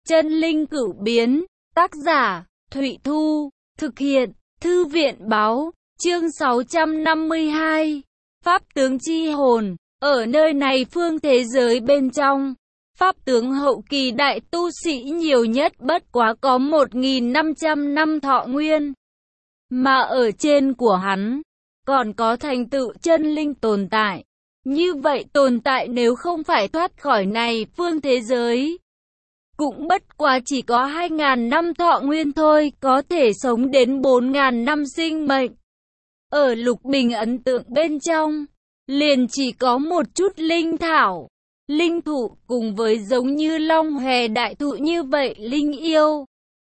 Chân linh cửu biến, tác giả, Thụy Thu, thực hiện, Thư viện báo, chương 652, Pháp tướng chi hồn, ở nơi này phương thế giới bên trong, Pháp tướng hậu kỳ đại tu sĩ nhiều nhất bất quá có 1.500 năm thọ nguyên, mà ở trên của hắn, còn có thành tựu chân linh tồn tại. Như vậy tồn tại nếu không phải thoát khỏi này phương thế giới, cũng bất quá chỉ có 2.000 năm thọ nguyên thôi, có thể sống đến 4.000 năm sinh mệnh. Ở Lục Bình ấn tượng bên trong, liền chỉ có một chút linh thảo, linh thụ cùng với giống như long hòe đại thụ như vậy linh yêu.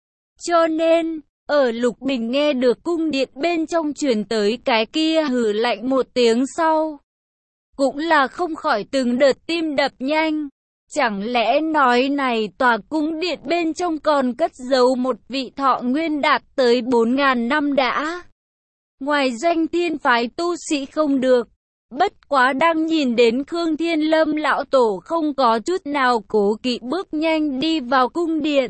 Cho nên, ở Lục Bình nghe được cung điện bên trong truyền tới cái kia hừ lạnh một tiếng sau, cũng là không khỏi từng đợt tim đập nhanh. Chẳng lẽ nói này tòa cung điện bên trong còn cất giấu một vị thọ nguyên đạt tới 4.000 năm đã? Ngoài Doanh Thiên phái tu sĩ không được. Bất quá đang nhìn đến Khương Thiên Lâm lão tổ không có chút nào cố kỵ bước nhanh đi vào cung điện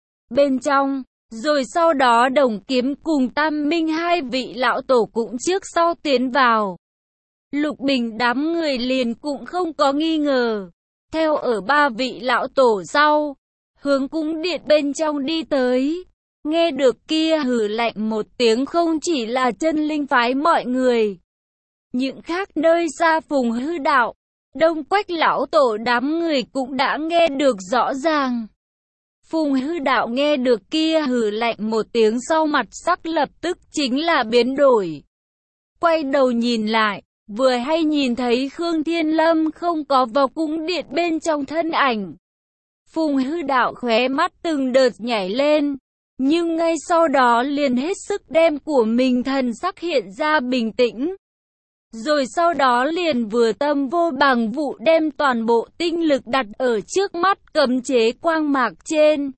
bên trong. Rồi sau đó Đồng Kiếm cùng Tam Minh hai vị lão tổ cũng trước sau tiến vào. Lục Bình đám người liền cũng không có nghi ngờ. Theo ở ba vị lão tổ sau, hướng cung điện bên trong đi tới. Nghe được kia hừ lạnh một tiếng không chỉ là chân linh phái mọi người. Những khác nơi xa Phùng Hư Đạo, Đông Quách lão tổ đám người cũng đã nghe được rõ ràng. Phùng Hư Đạo nghe được kia hừ lạnh một tiếng sau mặt sắc lập tức chính là biến đổi. Quay đầu nhìn lại, vừa hay nhìn thấy Khương Thiên Lâm không có vào cung điện bên trong thân ảnh. Phùng Hư Đạo khóe mắt từng đợt nhảy lên, nhưng ngay sau đó liền hết sức đem của mình thần sắc hiện ra bình tĩnh. Rồi sau đó liền vừa tâm vô bằng vụ đem toàn bộ tinh lực đặt ở trước mắt cấm chế quang mạc trên.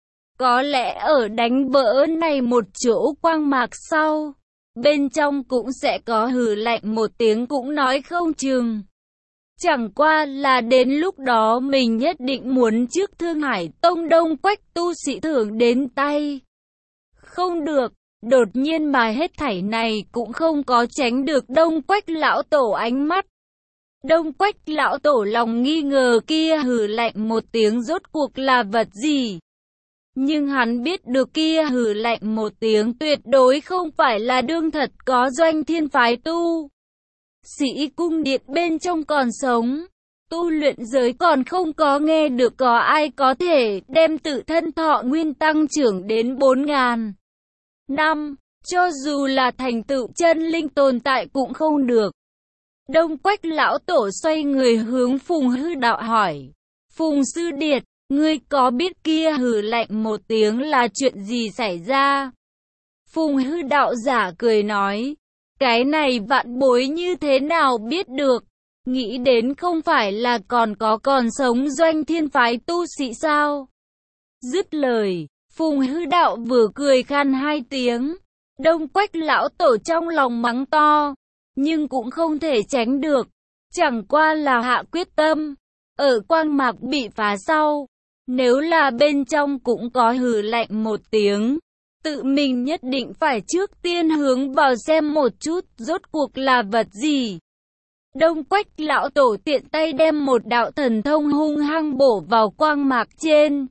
Có lẽ ở đánh vỡ này một chỗ quang mạc sau, bên trong cũng sẽ có hừ lạnh một tiếng cũng nói không chừng. Chẳng qua là đến lúc đó mình nhất định muốn trước Thương Hải Tông Đông Quách tu sĩ thưởng đến tay. Không được. Đột nhiên mà hết thảy này cũng không có tránh được Đông Quách lão tổ ánh mắt. Đông Quách lão tổ lòng nghi ngờ kia hừ lạnh một tiếng rốt cuộc là vật gì. Nhưng hắn biết được kia hừ lạnh một tiếng tuyệt đối không phải là đương thật có Doanh Thiên phái tu sĩ cung điện bên trong còn sống. Tu luyện giới còn không có nghe được có ai có thể đem tự thân thọ nguyên tăng trưởng đến 4.000 năm, cho dù là thành tựu chân linh tồn tại cũng không được. Đông Quách lão tổ xoay người hướng Phùng Hư Đạo hỏi. Phùng sư điệt, ngươi có biết kia hừ lạnh một tiếng là chuyện gì xảy ra? Phùng Hư Đạo giả cười nói. Cái này vạn bối như thế nào biết được? Nghĩ đến không phải là còn sống Doanh Thiên phái tu sĩ sao? Dứt lời, Phùng Hư Đạo vừa cười khan hai tiếng. Đông Quách lão tổ trong lòng mắng to, nhưng cũng không thể tránh được. Chẳng qua là hạ quyết tâm, ở quang mạc bị phá sau, nếu là bên trong cũng có hừ lạnh một tiếng, tự mình nhất định phải trước tiên hướng vào xem một chút rốt cuộc là vật gì. Đông Quách lão tổ tiện tay đem một đạo thần thông hung hăng bổ vào quang mạc trên.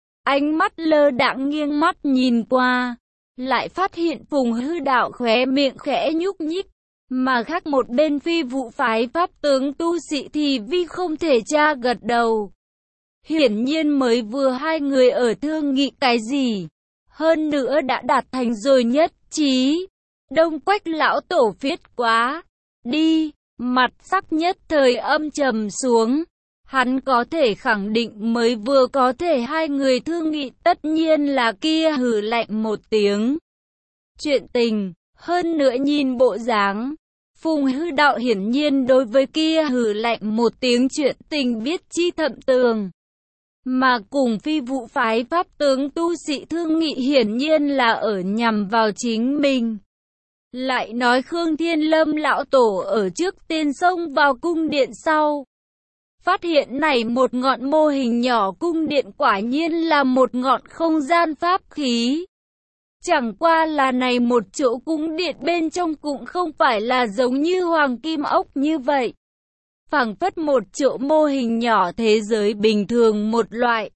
Ánh mắt lơ đãng nghiêng mắt nhìn qua, lại phát hiện Phùng Hư Đạo khóe miệng khẽ nhúc nhích, mà khác một bên Phi Vụ phái pháp tướng tu sĩ thì vi không thể tra gật đầu. Hiển nhiên mới vừa hai người ở thương nghị cái gì, hơn nữa đã đạt thành rồi nhất trí. Đông Quách lão tổ phiết quá đi, mặt sắc nhất thời âm trầm xuống. Hắn có thể khẳng định mới vừa có thể hai người thương nghị tất nhiên là kia hừ lạnh một tiếng chuyện tình. Hơn nữa nhìn bộ dáng, Phùng Hư Đạo hiển nhiên đối với kia hừ lạnh một tiếng chuyện tình biết chi thậm tường. Mà cùng Phi Vụ phái pháp tướng tu sĩ thương nghị hiển nhiên là ở nhằm vào chính mình. Lại nói Khương Thiên Lâm lão tổ ở trước tiên xông vào cung điện sau. phát hiện này một ngọn mô hình nhỏ cung điện quả nhiên là một ngọn không gian pháp khí. Chẳng qua là này một chỗ cung điện bên trong cũng không phải là giống như hoàng kim ốc như vậy. Phảng phất một chỗ mô hình nhỏ thế giới bình thường một loại,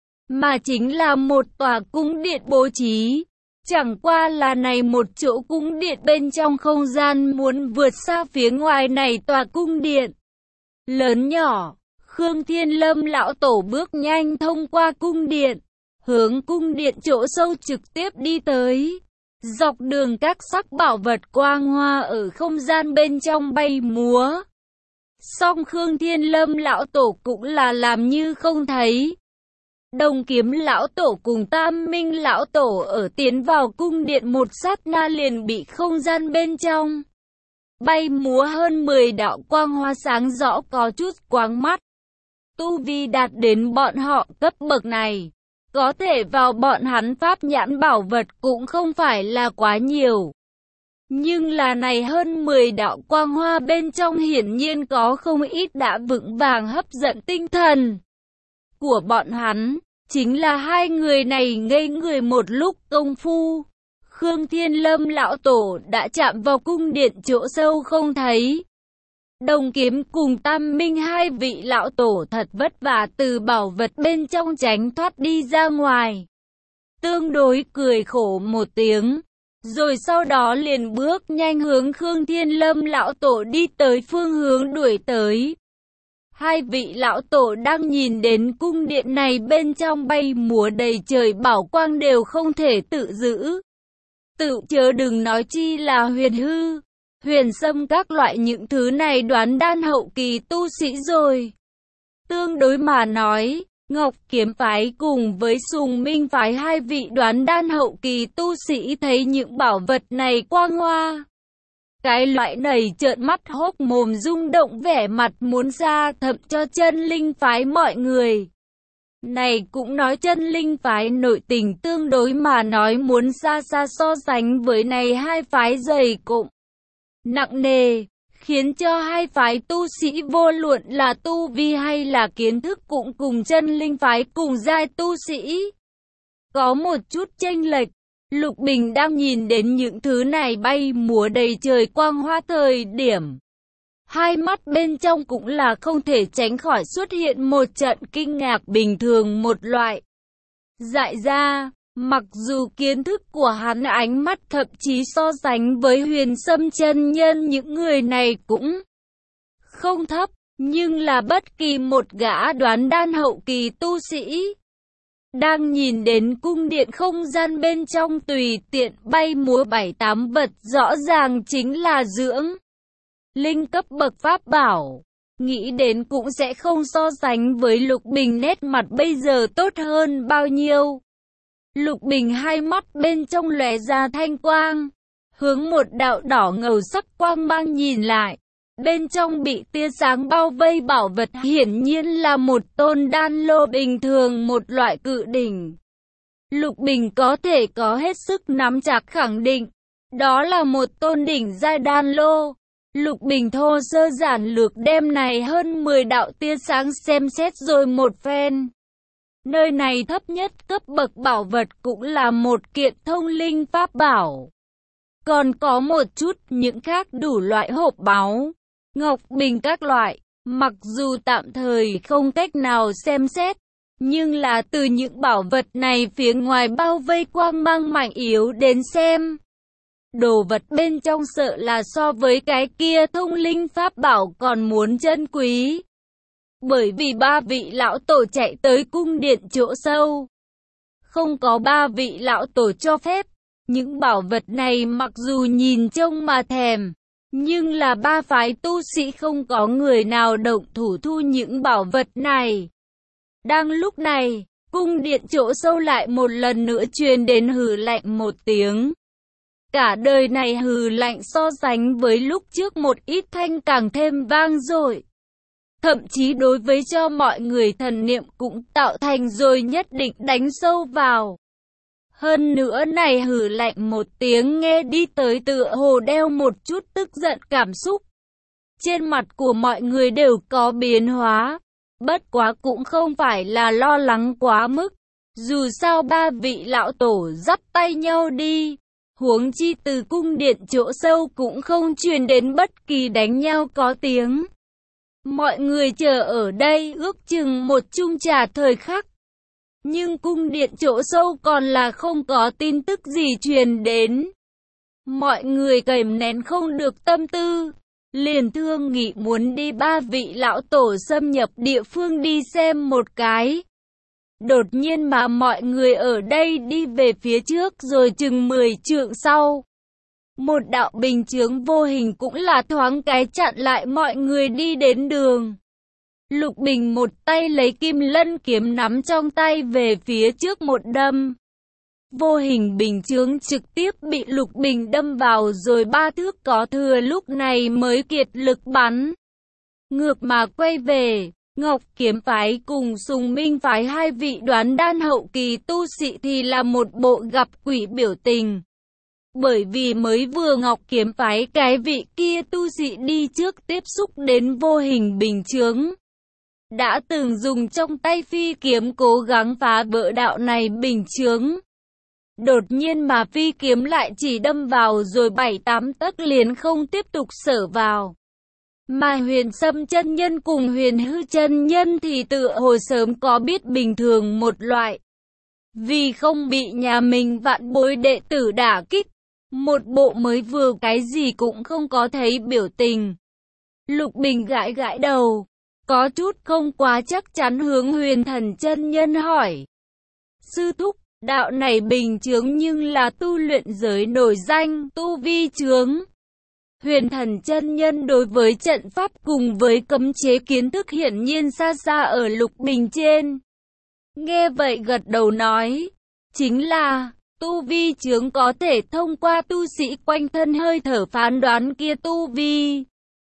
mà chính là một tòa cung điện bố trí. Chẳng qua là này một chỗ cung điện bên trong không gian muốn vượt xa phía ngoài này tòa cung điện. Lớn nhỏ, Khương Thiên Lâm lão tổ bước nhanh thông qua cung điện, hướng cung điện chỗ sâu trực tiếp đi tới. Dọc đường các sắc bảo vật quang hoa ở không gian bên trong bay múa. Song Khương Thiên Lâm lão tổ cũng là làm như không thấy. Đồng Kiếm lão tổ cùng Tam Minh lão tổ ở tiến vào cung điện một sát na liền bị không gian bên trong bay múa hơn 10 đạo quang hoa sáng rõ có chút quáng mắt. Tu vi đạt đến bọn họ cấp bậc này, có thể vào bọn hắn pháp nhãn bảo vật cũng không phải là quá nhiều. Nhưng là này hơn 10 đạo quang hoa bên trong hiển nhiên có không ít đã vững vàng hấp dẫn tinh thần của bọn hắn. Chính là hai người này ngây người một lúc công phu, Khương Thiên Lâm lão tổ đã chạm vào cung điện chỗ sâu không thấy. Đồng Kiếm cùng Tam Minh hai vị lão tổ thật vất vả từ bảo vật bên trong tránh thoát đi ra ngoài. Tương đối cười khổ một tiếng, rồi sau đó liền bước nhanh hướng Khương Thiên Lâm lão tổ đi tới phương hướng đuổi tới. Hai vị lão tổ đang nhìn đến cung điện này bên trong bay múa đầy trời bảo quang đều không thể tự giữ. Tự chớ đừng nói chi là huyền hư, huyền sâm các loại những thứ này đoán đan hậu kỳ tu sĩ rồi. Tương đối mà nói, Ngọc Kiếm phái cùng với Sùng Minh phái hai vị đoán đan hậu kỳ tu sĩ thấy những bảo vật này quang hoa. Cái loại này trợn mắt hốc mồm rung động vẻ mặt muốn ra thậm cho chân linh phái mọi người. Này cũng nói chân linh phái nội tình tương đối mà nói muốn xa xa so sánh với này hai phái dày cộm nặng nề, khiến cho hai phái tu sĩ vô luận là tu vi hay là kiến thức cũng cùng chân linh phái cùng giai tu sĩ có một chút chênh lệch. Lục Bình đang nhìn đến những thứ này bay múa đầy trời quang hoa thời điểm, hai mắt bên trong cũng là không thể tránh khỏi xuất hiện một trận kinh ngạc bình thường một loại. Dại ra, mặc dù kiến thức của hắn ánh mắt thậm chí so sánh với Huyền Sâm chân nhân những người này cũng không thấp, nhưng là bất kỳ một gã đoán đan hậu kỳ tu sĩ đang nhìn đến cung điện không gian bên trong tùy tiện bay múa 7-8 vật rõ ràng chính là dưỡng linh cấp bậc pháp bảo. Nghĩ đến cũng sẽ không so sánh với Lục Bình nét mặt bây giờ tốt hơn bao nhiêu. Lục Bình hai mắt bên trong lóe ra thanh quang, hướng một đạo đỏ ngầu sắc quang mang nhìn lại. Bên trong bị tia sáng bao vây bảo vật hiển nhiên là một tôn đan lô bình thường một loại cự đỉnh. Lục Bình có thể có hết sức nắm chắc khẳng định, đó là một tôn đỉnh giai đan lô. Lục Bình thô sơ giản lược đem này hơn 10 đạo tia sáng xem xét rồi một phen. Nơi này thấp nhất cấp bậc bảo vật cũng là một kiện thông linh pháp bảo. Còn có một chút những khác đủ loại hộp báu, ngọc bình các loại, mặc dù tạm thời không cách nào xem xét, nhưng là từ những bảo vật này phía ngoài bao vây quang mang mạnh yếu đến xem, đồ vật bên trong sợ là so với cái kia thông linh pháp bảo còn muốn chân quý. Bởi vì ba vị lão tổ chạy tới cung điện chỗ sâu, không có ba vị lão tổ cho phép, những bảo vật này mặc dù nhìn trông mà thèm, nhưng là ba phái tu sĩ không có người nào động thủ thu những bảo vật này. Đang lúc này, cung điện chỗ sâu lại một lần nữa truyền đến hừ lạnh một tiếng. Cả đời này hừ lạnh so sánh với lúc trước một ít thanh càng thêm vang dội. Thậm chí đối với cho mọi người thần niệm cũng tạo thành rồi nhất định đánh sâu vào. Hơn nữa này hừ lạnh một tiếng nghe đi tới tựa hồ đeo một chút tức giận cảm xúc. Trên mặt của mọi người đều có biến hóa. Bất quá cũng không phải là lo lắng quá mức. Dù sao ba vị lão tổ dắt tay nhau đi. Huống chi từ cung điện chỗ sâu cũng không truyền đến bất kỳ đánh nhau có tiếng. Mọi người chờ ở đây ước chừng một chung trà thời khắc. Nhưng cung điện chỗ sâu còn là không có tin tức gì truyền đến. Mọi người kìm nén không được tâm tư, liền thương nghị muốn đi ba vị lão tổ xâm nhập địa phương đi xem một cái. Đột nhiên mà mọi người ở đây đi về phía trước rồi chừng 10 trượng sau. Một đạo bình chướng vô hình cũng là thoáng cái chặn lại mọi người đi đến đường. Lục Bình một tay lấy kim lân kiếm nắm trong tay về phía trước một đâm. Vô hình bình chướng trực tiếp bị Lục Bình đâm vào rồi 3 thước có thừa lúc này mới kiệt lực bắn. Ngược mà quay về, Ngọc Kiếm phái cùng Sùng Minh phái hai vị đoán đan hậu kỳ tu sĩ thì là một bộ gặp quỷ biểu tình. Bởi vì mới vừa Ngọc Kiếm phái cái vị kia tu sĩ đi trước tiếp xúc đến vô hình bình chướng. Đã từng dùng trong tay phi kiếm cố gắng phá vỡ đạo này bình chướng. Đột nhiên mà phi kiếm lại chỉ đâm vào rồi 7-8 tấc liền không tiếp tục sở vào. Mà Huyền Sâm chân nhân cùng Huyền Hư chân nhân thì tựa hồ sớm có biết bình thường một loại. Vì không bị nhà mình vạn bối đệ tử đả kích, một bộ mới vừa cái gì cũng không có thấy biểu tình. Lục Bình gãi gãi đầu, có chút không quá chắc chắn hướng Huyền Thần chân nhân hỏi. Sư thúc, đạo này bình chướng nhưng là tu luyện giới nổi danh, tu vi chướng. Huyền Thần chân nhân đối với trận pháp cùng với cấm chế kiến thức hiển nhiên xa xa ở Lục Bình trên. Nghe vậy gật đầu nói, chính là, tu vi chướng có thể thông qua tu sĩ quanh thân hơi thở phán đoán kia tu vi.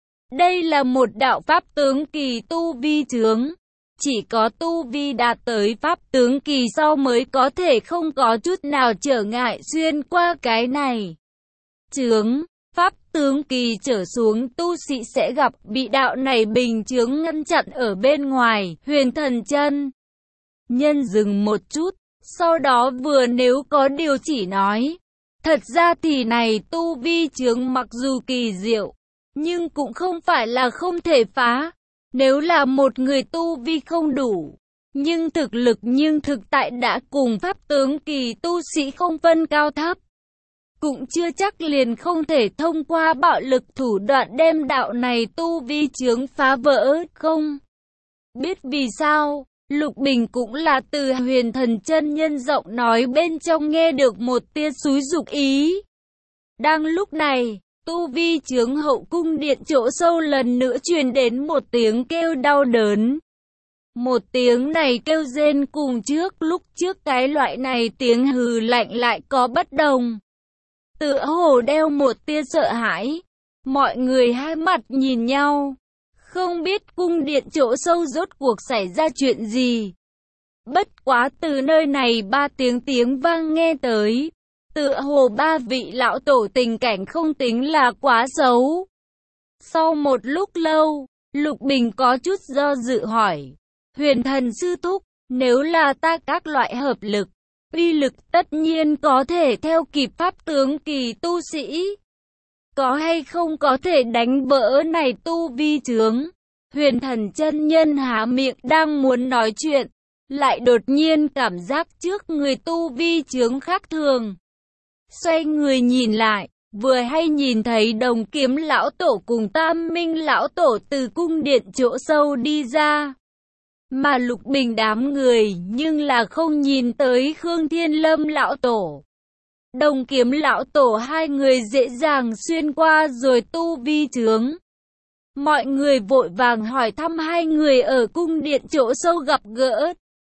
Đây là một đạo pháp tướng kỳ tu vi chướng. Chỉ có tu vi đạt tới pháp tướng kỳ sau mới có thể không có chút nào trở ngại xuyên qua cái này. Chướng, pháp tướng kỳ trở xuống tu sĩ sẽ gặp bị đạo này bình chướng ngăn chặn ở bên ngoài. Huyền Thần chân nhân dừng một chút, sau đó vừa nếu có điều chỉ nói. Thật ra thì này tu vi chướng mặc dù kỳ diệu, nhưng cũng không phải là không thể phá. Nếu là một người tu vi không đủ, nhưng thực lực nhưng thực tại đã cùng pháp tướng kỳ tu sĩ không phân cao thấp, cũng chưa chắc liền không thể thông qua bạo lực thủ đoạn đem đạo này tu vi chướng phá vỡ, không? Biết vì sao, Lục Bình cũng là từ Huyền Thần chân nhân giọng nói bên trong nghe được một tia xúi dục ý. Đang lúc này, tu vi chướng hậu cung điện chỗ sâu lần nữa truyền đến một tiếng kêu đau đớn. Một tiếng này kêu rên cùng lúc trước cái loại này tiếng hừ lạnh lại có bất đồng. Tựa hồ đeo một tia sợ hãi. Mọi người hai mặt nhìn nhau. Không biết cung điện chỗ sâu rốt cuộc xảy ra chuyện gì. Bất quá từ nơi này 3 tiếng vang nghe tới. Tựa hồ 3 vị lão tổ tình cảnh không tính là quá xấu. Sau một lúc lâu, Lục Bình có chút do dự hỏi. Huyền Thần sư thúc, nếu là ta các loại hợp lực, uy lực tất nhiên có thể theo kịp pháp tướng kỳ tu sĩ. Có hay không có thể đánh vỡ này tu vi chướng? Huyền Thần chân nhân há miệng đang muốn nói chuyện, lại đột nhiên cảm giác trước người tu vi chướng khác thường. Xoay người nhìn lại, vừa hay nhìn thấy Đồng Kiếm lão tổ cùng Tam Minh lão tổ từ cung điện chỗ sâu đi ra. Mà Lục Bình đám người nhưng là không nhìn tới Khương Thiên Lâm lão tổ. Đồng Kiếm lão tổ hai người dễ dàng xuyên qua rồi tu vi chướng. Mọi người vội vàng hỏi thăm hai người ở cung điện chỗ sâu gặp gỡ.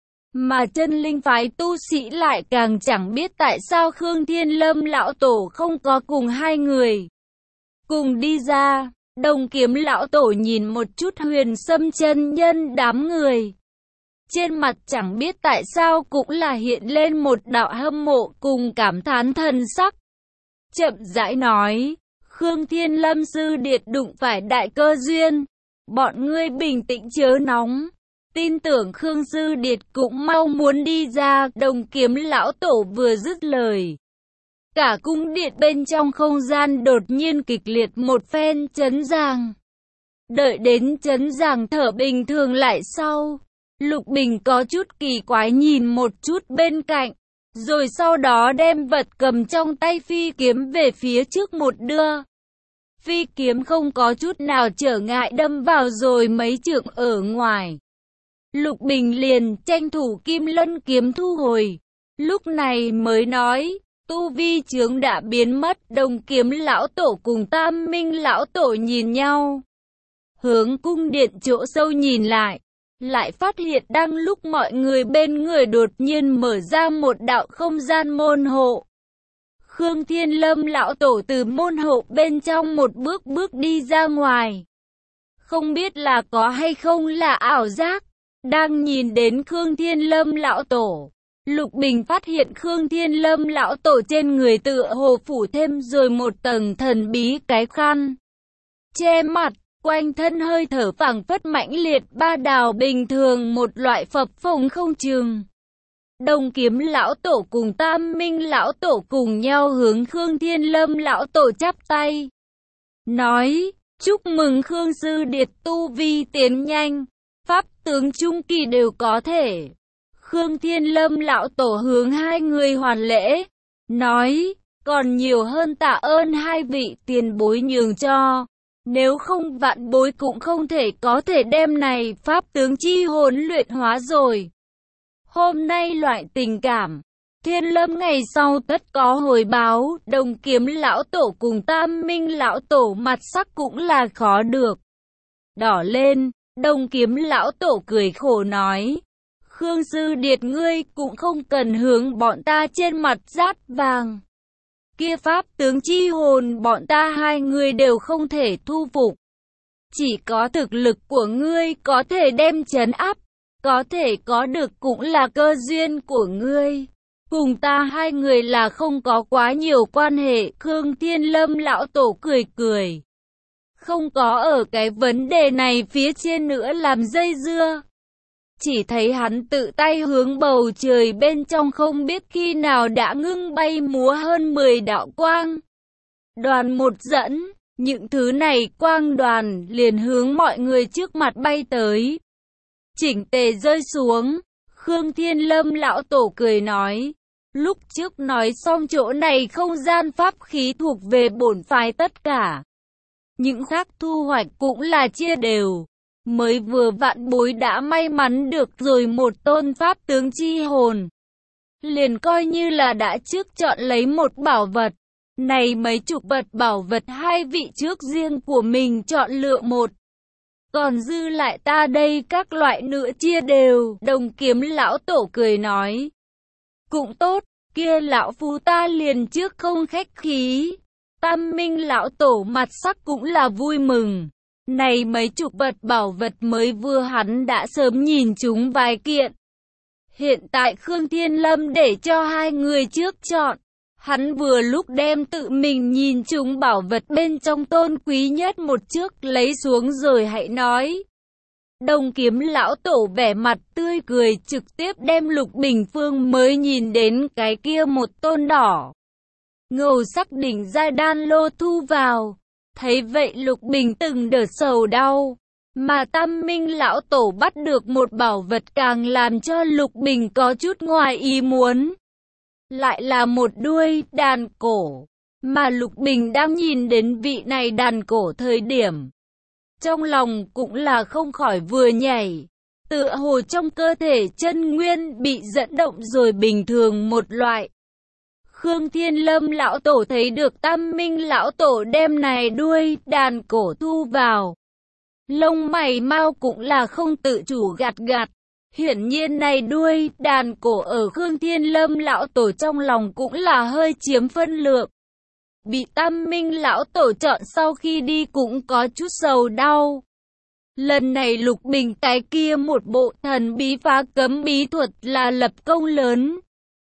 Mà Chân Linh phái tu sĩ lại càng chẳng biết tại sao Khương Thiên Lâm lão tổ không có cùng hai người cùng đi ra. Đồng Kiếm lão tổ nhìn một chút Huyền Sâm chân nhân đám người. Trên mặt chẳng biết tại sao cũng là hiện lên một đạo hâm mộ cùng cảm thán thần sắc. Chậm rãi nói, Khương Thiên Lâm sư điệt đụng phải đại cơ duyên. Bọn ngươi bình tĩnh chớ nóng. tin tưởng Khương Sư Điệt cũng mau muốn đi ra. Đồng Kiếm lão tổ vừa dứt lời, cả cung điện bên trong không gian đột nhiên kịch liệt một phen chấn giằng. Đợi đến chấn giằng thở bình thường lại sau, Lục Bình có chút kỳ quái nhìn một chút bên cạnh, rồi sau đó đem vật cầm trong tay phi kiếm về phía trước một đưa. Phi kiếm không có chút nào trở ngại đâm vào rồi mấy trượng ở ngoài. Lục Bình liền tranh thủ Kim Lân kiếm thu hồi, lúc này mới nói, tu vi chướng đã biến mất. Đồng Kiếm lão tổ cùng Tam Minh lão tổ nhìn nhau, hướng cung điện chỗ sâu nhìn lại phát hiện đang lúc mọi người bên người đột nhiên mở ra một đạo không gian môn hộ. Khương Thiên Lâm lão tổ từ môn hộ bên trong một bước đi ra ngoài. Không biết là có hay không là ảo giác, đang nhìn đến Khương Thiên Lâm lão tổ, Lục Bình phát hiện Khương Thiên Lâm lão tổ trên người tựa hồ phủ thêm rồi một tầng thần bí cái khăn che mặt, quanh thân hơi thở phảng phất mãnh liệt ba đào bình thường, một loại phập phồng không chừng. Đồng Kiếm lão tổ cùng Tam Minh lão tổ cùng nhau hướng Khương Thiên Lâm lão tổ chắp tay, nói, chúc mừng Khương Sư Điệt tu vi tiến nhanh, pháp tướng trung kỳ đều có thể. Khương Thiên Lâm lão tổ hướng hai người hoàn lễ, nói, còn nhiều hơn tạ ơn hai vị tiền bối nhường cho. Nếu không vạn bối cũng không thể có thể đem này pháp tướng chi hồn luyện hóa rồi. Hôm nay loại tình cảm, Thiên Lâm ngày sau tất có hồi báo. Đồng Kiếm lão tổ cùng Tam Minh lão tổ mặt sắc cũng là khó được đỏ lên. Đồng Kiếm lão tổ cười khổ nói, Khương Sư Điệt ngươi cũng không cần hướng bọn ta trên mặt rát vàng. Kia pháp tướng chi hồn bọn ta hai người đều không thể thu phục. Chỉ có thực lực của ngươi có thể đem trấn áp, có thể có được cũng là cơ duyên của ngươi. Cùng ta hai người là không có quá nhiều quan hệ. Khương Thiên Lâm lão tổ cười cười, không có ở cái vấn đề này phía trên nữa làm dây dưa. Chỉ thấy hắn tự tay hướng bầu trời bên trong không biết khi nào đã ngưng bay múa hơn 10 đạo quang đoàn một dẫn, những thứ này quang đoàn liền hướng mọi người trước mặt bay tới, chỉnh tề rơi xuống. Khương Thiên Lâm lão tổ cười nói, lúc trước nói xong chỗ này không gian pháp khí thuộc về bổn phái tất cả, những khác thu hoạch cũng là chia đều. Mới vừa vạn bối đã may mắn được rồi một tôn pháp tướng chi hồn, liền coi như là đã trước chọn lấy một bảo vật. Này mấy chục vật bảo vật hai vị trước riêng của mình chọn lựa một, còn dư lại ta đây các loại nữa chia đều. Đồng Kiếm lão tổ cười nói, cũng tốt, kia lão phu ta liền trước không khách khí. Tam Minh lão tổ mặt sắc cũng là vui mừng. Này mấy chục vật bảo vật mới vừa hắn đã sớm nhìn chúng vài kiện. Hiện tại Khương Thiên Lâm để cho hai người trước chọn. Hắn vừa lúc đem tự mình nhìn chúng bảo vật bên trong tôn quý nhất một trước lấy xuống rồi hãy nói. Đồng Kiếm lão tổ vẻ mặt tươi cười trực tiếp đem Lục Bình Phương mới nhìn đến cái kia một tôn đỏ ngầu sắc đỉnh giai đan lô thu vào. Thấy vậy Lục Bình từng đợt sầu đau, mà Tam Minh lão tổ bắt được một bảo vật càng làm cho Lục Bình có chút ngoài ý muốn. Lại là một đuôi đàn cổ, mà Lục Bình đang nhìn đến vị này đàn cổ thời điểm, trong lòng cũng là không khỏi vừa nhảy, tựa hồ trong cơ thể chân nguyên bị dẫn động rồi bình thường một loại. Khương Thiên Lâm lão tổ thấy được Tam Minh lão tổ đem này đuôi đàn cổ thu vào, lông mày mau cũng là không tự chủ gạt gạt. Hiển nhiên này đuôi đàn cổ ở Khương Thiên Lâm lão tổ trong lòng cũng là hơi chiếm phân lượng. Bị Tam Minh lão tổ chọn sau khi đi cũng có chút sầu đau. Lần này Lục Bình cái kia một bộ thần bí phá cấm bí thuật là lập công lớn.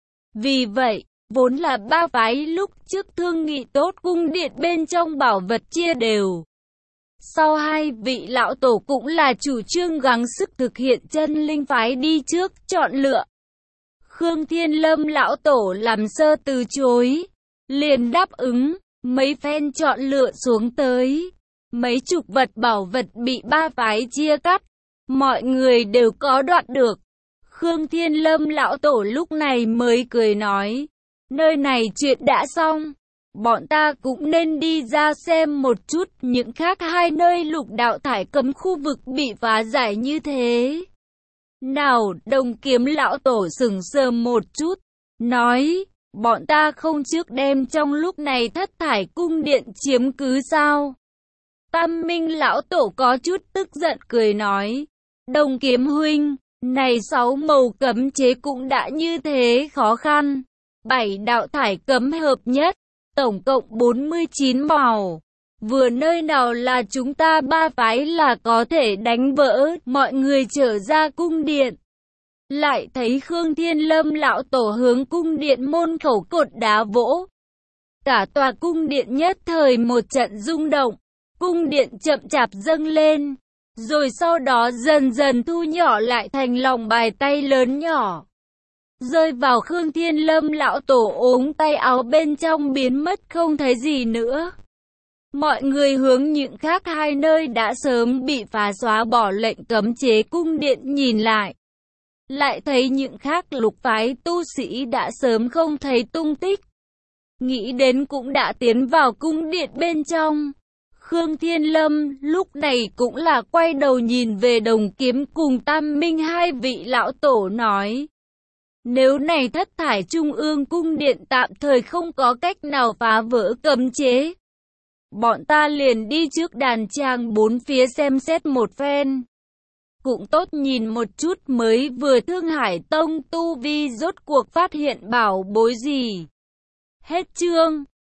Vì vậy, vốn là ba phái lúc trước thương nghị tốt cung điện bên trong bảo vật chia đều. Sau hai vị lão tổ cũng là chủ trương gắng sức thực hiện chân linh phái đi trước chọn lựa. Khương Thiên Lâm lão tổ làm sơ từ chối, liền đáp ứng, mấy phen chọn lựa xuống tới. Mấy chục vật bảo vật bị ba phái chia cắt, mọi người đều có đoạt được. Khương Thiên Lâm lão tổ lúc này mới cười nói, nơi này chuyện đã xong, bọn ta cũng nên đi ra xem một chút những khác hai nơi lục đạo thải cấm khu vực bị phá giải như thế. Nào, Đồng Kiếm lão tổ sững sờ một chút, nói, bọn ta không trước đem trong lúc này thất thải cung điện chiếm cứ sao? Tam Minh lão tổ có chút tức giận cười nói, Đồng Kiếm huynh, này 6 màu cấm chế cũng đã như thế khó khăn. 7 đạo thải cấm hợp nhất, tổng cộng 49 màu. Vừa nơi nào là chúng ta ba phái là có thể đánh vỡ, mọi người trở ra cung điện. Lại thấy Khương Thiên Lâm lão tổ hướng cung điện môn khẩu cột đá vỗ. Cả tòa cung điện nhất thời một trận rung động, cung điện chậm chạp dâng lên, rồi sau đó dần dần thu nhỏ lại thành lòng bài tay lớn nhỏ. Rơi vào Khương Thiên Lâm lão tổ ống tay áo bên trong biến mất không thấy gì nữa. Mọi người hướng những khác hai nơi đã sớm bị phá xóa bỏ lệnh cấm chế cung điện nhìn lại. Lại thấy những khác lục phái tu sĩ đã sớm không thấy tung tích. Nghĩ đến cũng đã tiến vào cung điện bên trong. Khương Thiên Lâm lúc này cũng là quay đầu nhìn về Đồng Kiếm cùng Tam Minh hai vị lão tổ nói. Nếu này thất thải trung ương cung điện tạm thời không có cách nào phá vỡ cấm chế, bọn ta liền đi trước đàn tràng bốn phía xem xét một phen. Cũng tốt nhìn một chút mới vừa Thương Hải Tông tu vi rốt cuộc phát hiện bảo bối gì. Hết chương.